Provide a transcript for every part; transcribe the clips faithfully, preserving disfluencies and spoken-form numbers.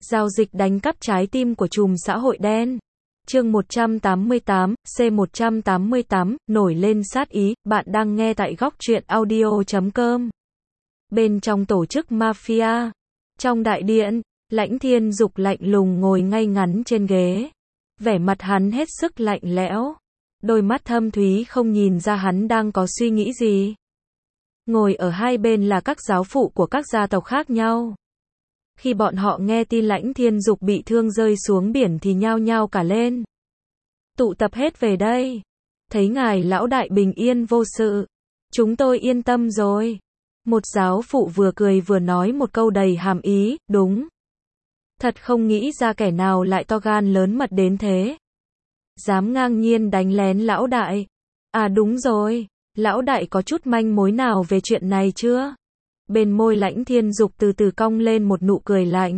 Giao dịch đánh cắp trái tim của trùm xã hội đen. Chương một trăm tám mươi tám, C một trăm tám mươi tám, nổi lên sát ý, bạn đang nghe tại góc truyện audio chấm com. Bên trong tổ chức mafia, trong đại điện, Lãnh Thiên Dục lạnh lùng ngồi ngay ngắn trên ghế. Vẻ mặt hắn hết sức lạnh lẽo. Đôi mắt thâm thúy không nhìn ra hắn đang có suy nghĩ gì. Ngồi ở hai bên là các giáo phụ của các gia tộc khác nhau. Khi bọn họ nghe tin Lãnh Thiên Dục bị thương rơi xuống biển thì nhao nhao cả lên. Tụ tập hết về đây. Thấy ngài lão đại bình yên vô sự. Chúng tôi yên tâm rồi. Một giáo phụ vừa cười vừa nói một câu đầy hàm ý, đúng. Thật không nghĩ ra kẻ nào lại to gan lớn mật đến thế. Dám ngang nhiên đánh lén lão đại. À đúng rồi, lão đại có chút manh mối nào về chuyện này chưa? Bên môi Lãnh Thiên Dục từ từ cong lên một nụ cười lạnh.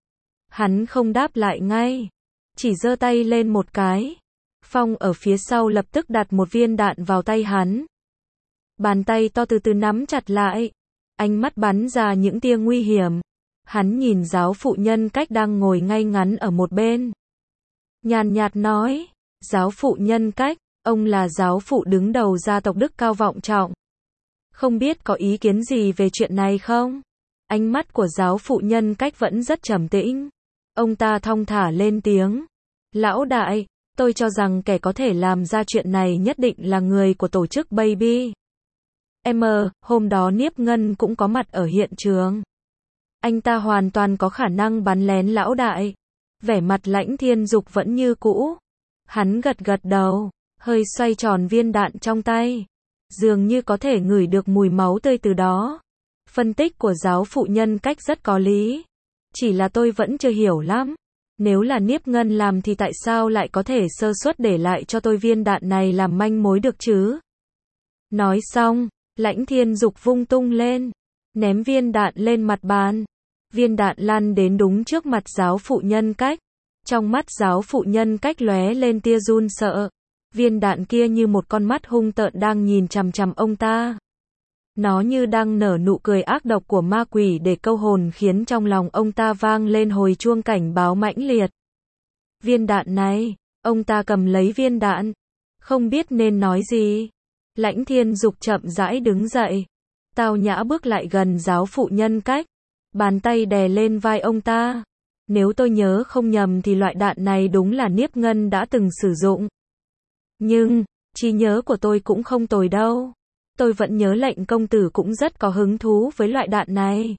Hắn không đáp lại ngay, chỉ giơ tay lên một cái. Phong ở phía sau lập tức đặt một viên đạn vào tay hắn. Bàn tay to từ từ nắm chặt lại, ánh mắt bắn ra những tia nguy hiểm. Hắn nhìn giáo phụ Nhân Cách đang ngồi ngay ngắn ở một bên. Nhàn nhạt nói, giáo phụ Nhân Cách, ông là giáo phụ đứng đầu gia tộc Đức Cao Vọng Trọng. Không biết có ý kiến gì về chuyện này không? Ánh mắt của giáo phụ Nhân Cách vẫn rất trầm tĩnh. Ông ta thong thả lên tiếng. Lão đại, tôi cho rằng kẻ có thể làm ra chuyện này nhất định là người của tổ chức Baby. Em, hôm đó Niếp Ngân cũng có mặt ở hiện trường. Anh ta hoàn toàn có khả năng bắn lén lão đại. Vẻ mặt Lãnh Thiên Dục vẫn như cũ. Hắn gật gật đầu, hơi xoay tròn viên đạn trong tay. Dường như có thể ngửi được mùi máu tươi từ đó. Phân tích của giáo phụ Nhân Cách rất có lý. Chỉ là tôi vẫn chưa hiểu lắm. Nếu là Niếp Ngân làm thì tại sao lại có thể sơ suất để lại cho tôi viên đạn này làm manh mối được chứ? Nói xong, Lãnh Thiên Dục vung tung lên, ném viên đạn lên mặt bàn. Viên đạn lăn đến đúng trước mặt giáo phụ Nhân Cách. Trong mắt giáo phụ Nhân Cách lóe lên tia run sợ. Viên đạn kia như một con mắt hung tợn đang nhìn chằm chằm ông ta. Nó như đang nở nụ cười ác độc của ma quỷ để câu hồn, khiến trong lòng ông ta vang lên hồi chuông cảnh báo mãnh liệt. Viên đạn này, ông ta cầm lấy viên đạn, không biết nên nói gì. Lãnh Thiên Dục chậm rãi đứng dậy, tao nhã bước lại gần giáo phụ Nhân Cách, bàn tay đè lên vai ông ta. Nếu tôi nhớ không nhầm thì loại đạn này đúng là Niếp Ngân đã từng sử dụng. Nhưng, trí nhớ của tôi cũng không tồi đâu. Tôi vẫn nhớ lệnh công tử cũng rất có hứng thú với loại đạn này.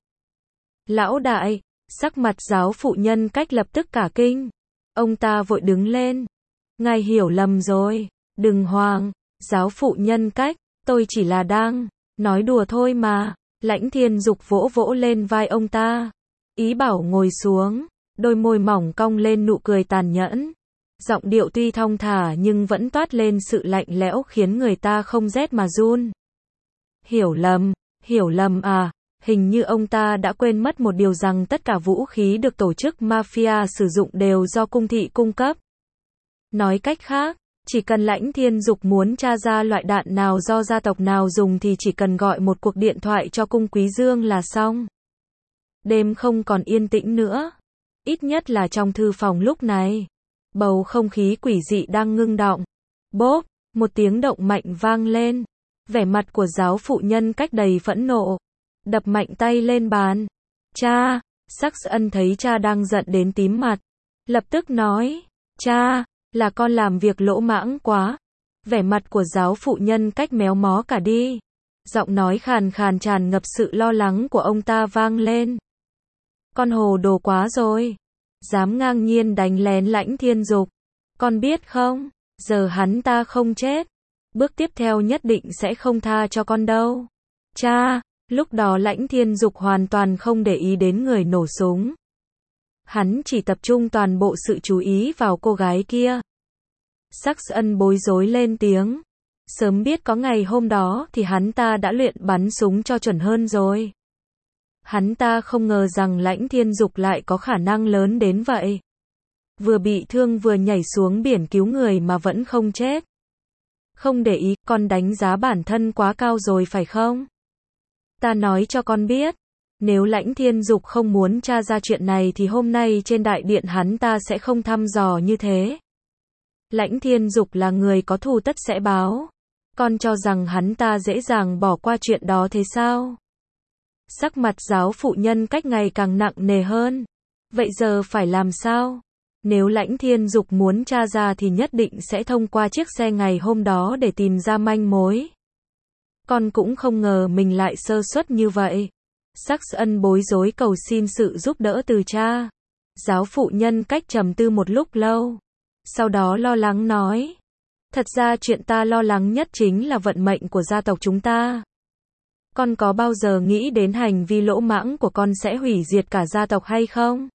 Lão đại, sắc mặt giáo phụ Nhân Cách lập tức cả kinh. Ông ta vội đứng lên. Ngài hiểu lầm rồi, đừng hoang, giáo phụ Nhân Cách, tôi chỉ là đang nói đùa thôi mà. Lãnh Thiên Dục vỗ vỗ lên vai ông ta, ý bảo ngồi xuống, đôi môi mỏng cong lên nụ cười tàn nhẫn. Giọng điệu tuy thong thả nhưng vẫn toát lên sự lạnh lẽo khiến người ta không rét mà run. Hiểu lầm, hiểu lầm à, hình như ông ta đã quên mất một điều rằng tất cả vũ khí được tổ chức mafia sử dụng đều do cung thị cung cấp. Nói cách khác, chỉ cần Lãnh Thiên Dục muốn tra ra loại đạn nào do gia tộc nào dùng thì chỉ cần gọi một cuộc điện thoại cho cung Quý Dương là xong. Đêm không còn yên tĩnh nữa, ít nhất là trong thư phòng lúc này. Bầu không khí quỷ dị đang ngưng đọng. Bốp, một tiếng động mạnh vang lên. Vẻ mặt của giáo phụ Nhân Cách đầy phẫn nộ, đập mạnh tay lên bàn. Cha, Saxon thấy cha đang giận đến tím mặt, lập tức nói, cha, là con làm việc lỗ mãng quá. Vẻ mặt của giáo phụ Nhân Cách méo mó cả đi. Giọng nói khàn khàn tràn ngập sự lo lắng của ông ta vang lên. Con hồ đồ quá rồi. Dám ngang nhiên đánh lén Lãnh Thiên Dục. Con biết không, giờ hắn ta không chết. Bước tiếp theo nhất định sẽ không tha cho con đâu. Cha, lúc đó Lãnh Thiên Dục hoàn toàn không để ý đến người nổ súng. Hắn chỉ tập trung toàn bộ sự chú ý vào cô gái kia. Saxon bối rối lên tiếng. Sớm biết có ngày hôm đó thì hắn ta đã luyện bắn súng cho chuẩn hơn rồi. Hắn ta không ngờ rằng Lãnh Thiên Dục lại có khả năng lớn đến vậy. Vừa bị thương vừa nhảy xuống biển cứu người mà vẫn không chết. Không để ý, con đánh giá bản thân quá cao rồi phải không? Ta nói cho con biết, Nếu Lãnh Thiên Dục không muốn tra ra chuyện này thì hôm nay trên đại điện hắn ta sẽ không thăm dò như thế. Lãnh Thiên Dục là người có thù tất sẽ báo. Con cho rằng hắn ta dễ dàng bỏ qua chuyện đó thế sao? Sắc mặt giáo phụ Nhân Cách ngày càng nặng nề hơn. Vậy giờ phải làm sao? Nếu Lãnh Thiên Dục muốn tra ra thì nhất định sẽ thông qua chiếc xe ngày hôm đó để tìm ra manh mối. Con cũng không ngờ mình lại sơ suất như vậy. Sắc Ân bối rối cầu xin sự giúp đỡ từ cha. Giáo phụ Nhân Cách trầm tư một lúc lâu. Sau đó lo lắng nói. Thật ra chuyện ta lo lắng nhất chính là vận mệnh của gia tộc chúng ta. Con có bao giờ nghĩ đến hành vi lỗ mãng của con sẽ hủy diệt cả gia tộc hay không?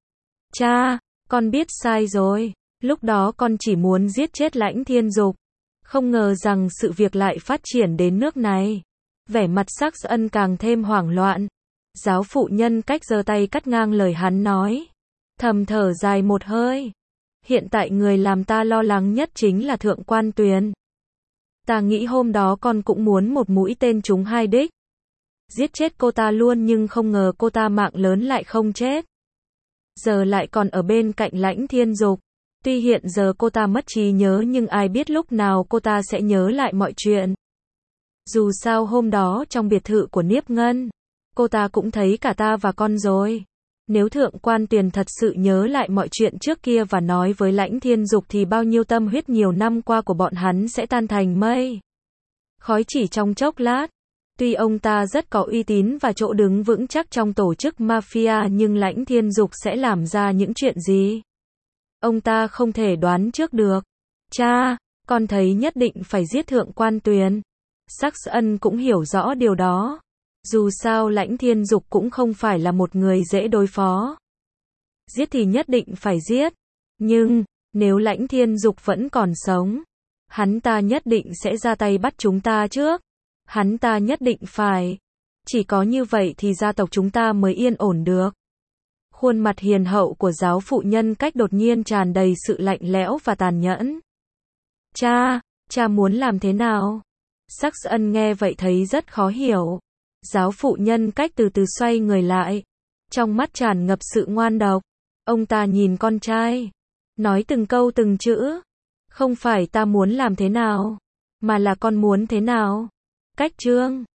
Cha, con biết sai rồi. Lúc đó con chỉ muốn giết chết Lãnh Thiên Dục. Không ngờ rằng sự việc lại phát triển đến nước này. Vẻ mặt Sắc Ân càng thêm hoảng loạn. Giáo phụ Nhân Cách giơ tay cắt ngang lời hắn nói. Thầm thở dài một hơi. Hiện tại người làm ta lo lắng nhất chính là Thượng Quan Tuyền. Ta nghĩ hôm đó con cũng muốn một mũi tên trúng hai đích. Giết chết cô ta luôn nhưng không ngờ cô ta mạng lớn lại không chết. Giờ lại còn ở bên cạnh Lãnh Thiên Dục. Tuy hiện giờ cô ta mất trí nhớ nhưng ai biết lúc nào cô ta sẽ nhớ lại mọi chuyện. Dù sao hôm đó trong biệt thự của Niếp Ngân, cô ta cũng thấy cả ta và con rồi. Nếu Thượng Quan Tuyền thật sự nhớ lại mọi chuyện trước kia và nói với Lãnh Thiên Dục thì bao nhiêu tâm huyết nhiều năm qua của bọn hắn sẽ tan thành mây. Khói chỉ trong chốc lát. Tuy ông ta rất có uy tín và chỗ đứng vững chắc trong tổ chức mafia nhưng Lãnh Thiên Dục sẽ làm ra những chuyện gì? Ông ta không thể đoán trước được. Cha, con thấy nhất định phải giết Thượng Quan Tuyền. Sắc Ân cũng hiểu rõ điều đó. Dù sao Lãnh Thiên Dục cũng không phải là một người dễ đối phó. Giết thì nhất định phải giết. Nhưng, nếu Lãnh Thiên Dục vẫn còn sống, hắn ta nhất định sẽ ra tay bắt chúng ta trước. Hắn ta nhất định phải. Chỉ có như vậy thì gia tộc chúng ta mới yên ổn được. Khuôn mặt hiền hậu của giáo phụ Nhân Cách đột nhiên tràn đầy sự lạnh lẽo và tàn nhẫn. Cha, cha muốn làm thế nào? Sắc Ân nghe vậy thấy rất khó hiểu. Giáo phụ Nhân Cách từ từ xoay người lại. Trong mắt tràn ngập sự ngoan độc. Ông ta nhìn con trai. Nói từng câu từng chữ. Không phải ta muốn làm thế nào, mà là con muốn thế nào. Cách Trương.